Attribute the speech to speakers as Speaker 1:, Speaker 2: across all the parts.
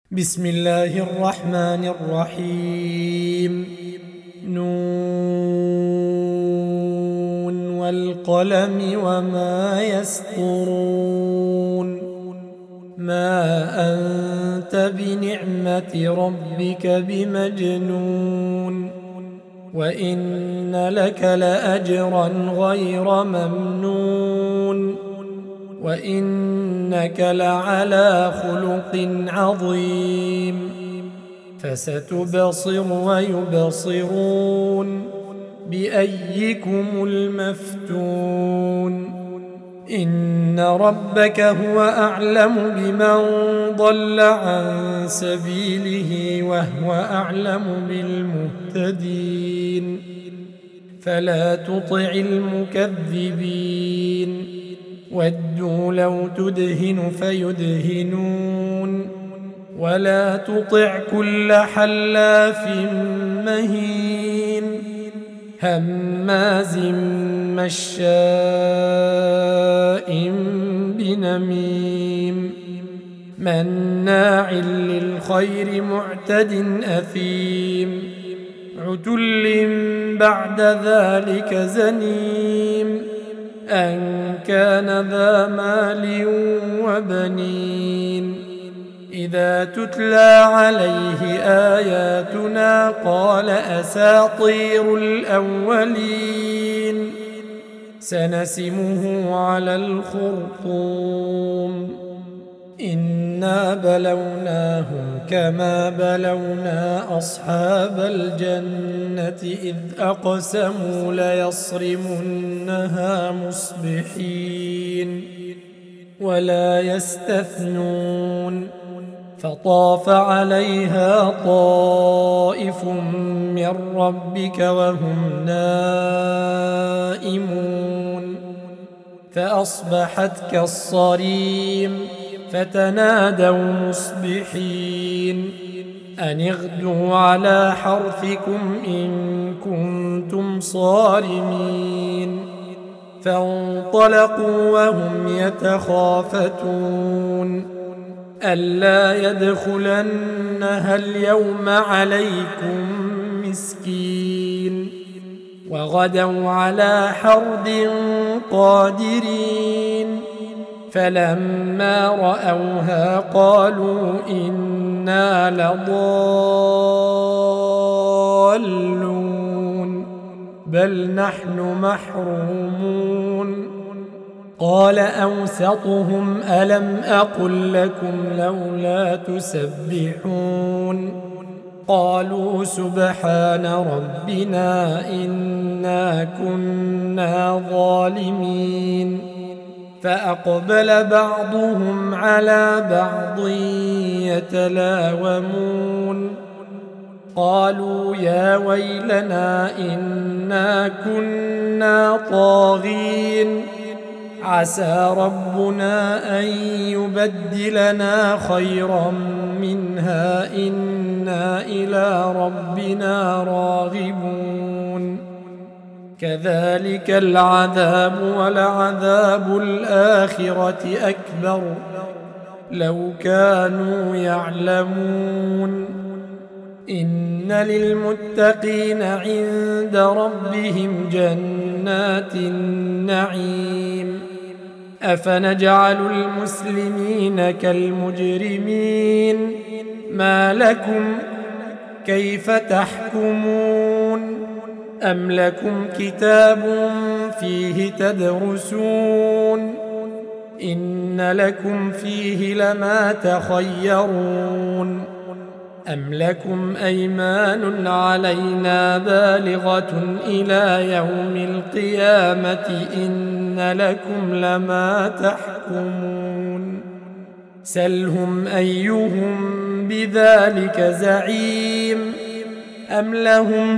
Speaker 1: بسم الله الرحمن الرحيم نون والقلم وما يسطرون ما أنت بنعمة ربك بمجنون وإن لك لأجرا غير ممنون وإنك لعلى خلق عظيم فستبصر ويبصرون بأيكم المفتون إن ربك هو أعلم بمن ضل عن سبيله وهو أعلم بالمهتدين فلا تطع المكذبين ودوا لو تدهن فيدهنون ولا تطع كل حلاف مهين هماز مشاء بنميم مناع للخير معتد أثيم عتل بعد ذلك زنيم أن كان ذا مال وبنين إذا تتلى عليه آياتنا قال أساطير الأولين سنسمه على الخرطوم إنا بلوناهم كما بلونا أصحاب الجنة إذ أقسموا ليصرمنها مصبحين ولا يستثنون فطاف عليها طائف من ربك وهم نائمون فأصبحت كالصريم فتنادوا مصبحين أن اغدوا على حرثكم إن كنتم صارمين فانطلقوا وهم يتخافتون ألا يدخلنها اليوم عليكم مسكين وغدوا على حرد قادرين فلما رأوها قالوا إنا لضالون بل نحن محرومون قال أوسطهم ألم أقل لكم لولا تسبحون قالوا سبحان ربنا إنا كنا ظالمين فأقبل بعضهم على بعض يتلاومون قالوا يا ويلنا إنا كنا طاغين عسى ربنا أن يبدلنا خيرا منها إنا إلى ربنا راغبون كذلك العذاب ولعذاب الآخرة أكبر لو كانوا يعلمون إن للمتقين عند ربهم جنات النعيم أفنجعل المسلمين كالمجرمين ما لكم كيف تحكمون أم لكم كتاب فيه تدرسون إن لكم فيه لما تخيرون أم لكم أيمان علينا بالغة إلى يوم القيامة إن لكم لما تحكمون سلهم أيهم بذلك زعيم أم لهم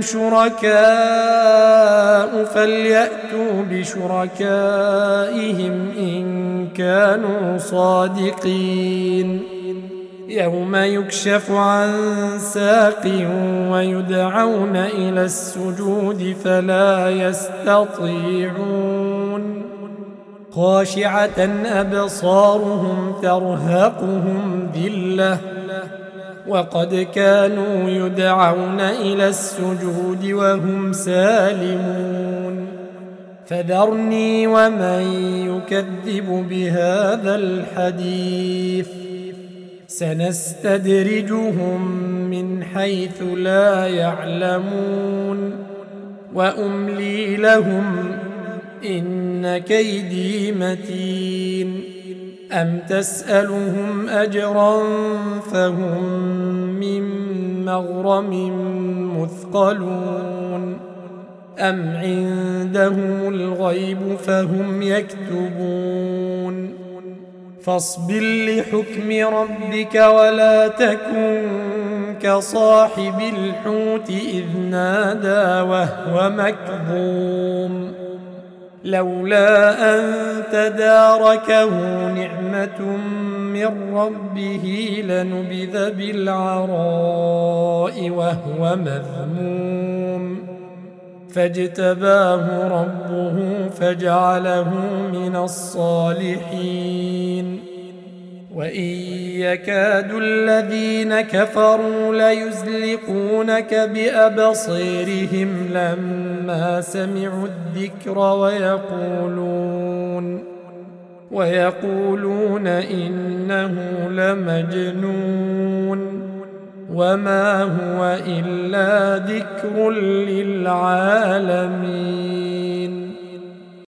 Speaker 1: شركاء فليأتوا بشركائهم إن كانوا صادقين يوم يكشف عن ساق ويدعون إلى السجود فلا يستطيعون خاشعة أبصارهم ترهقهم ذلة وقد كانوا يدعون إلى السجود وهم سالمون فذرني ومن يكذب بهذا الحديث سنستدرجهم من حيث لا يعلمون وأملي لهم إن كيدي متين أم تسألهم أجرا فهم من مغرم مثقلون أم عندهم الغيب فهم يكتبون فاصبر لحكم ربك ولا تكن كصاحب الحوت إذ نادى وهو مكظوم لولا أن تداركه نعمة من ربه لنبذ بالعراء وهو مذموم فاجتباه ربه فجعله من الصالحين وإن يكاد الذين كفروا ليزلقونك بأبصيرهم لما سمعوا الذكر ويقولون إنه لمجنون وما هو إلا ذكر للعالمين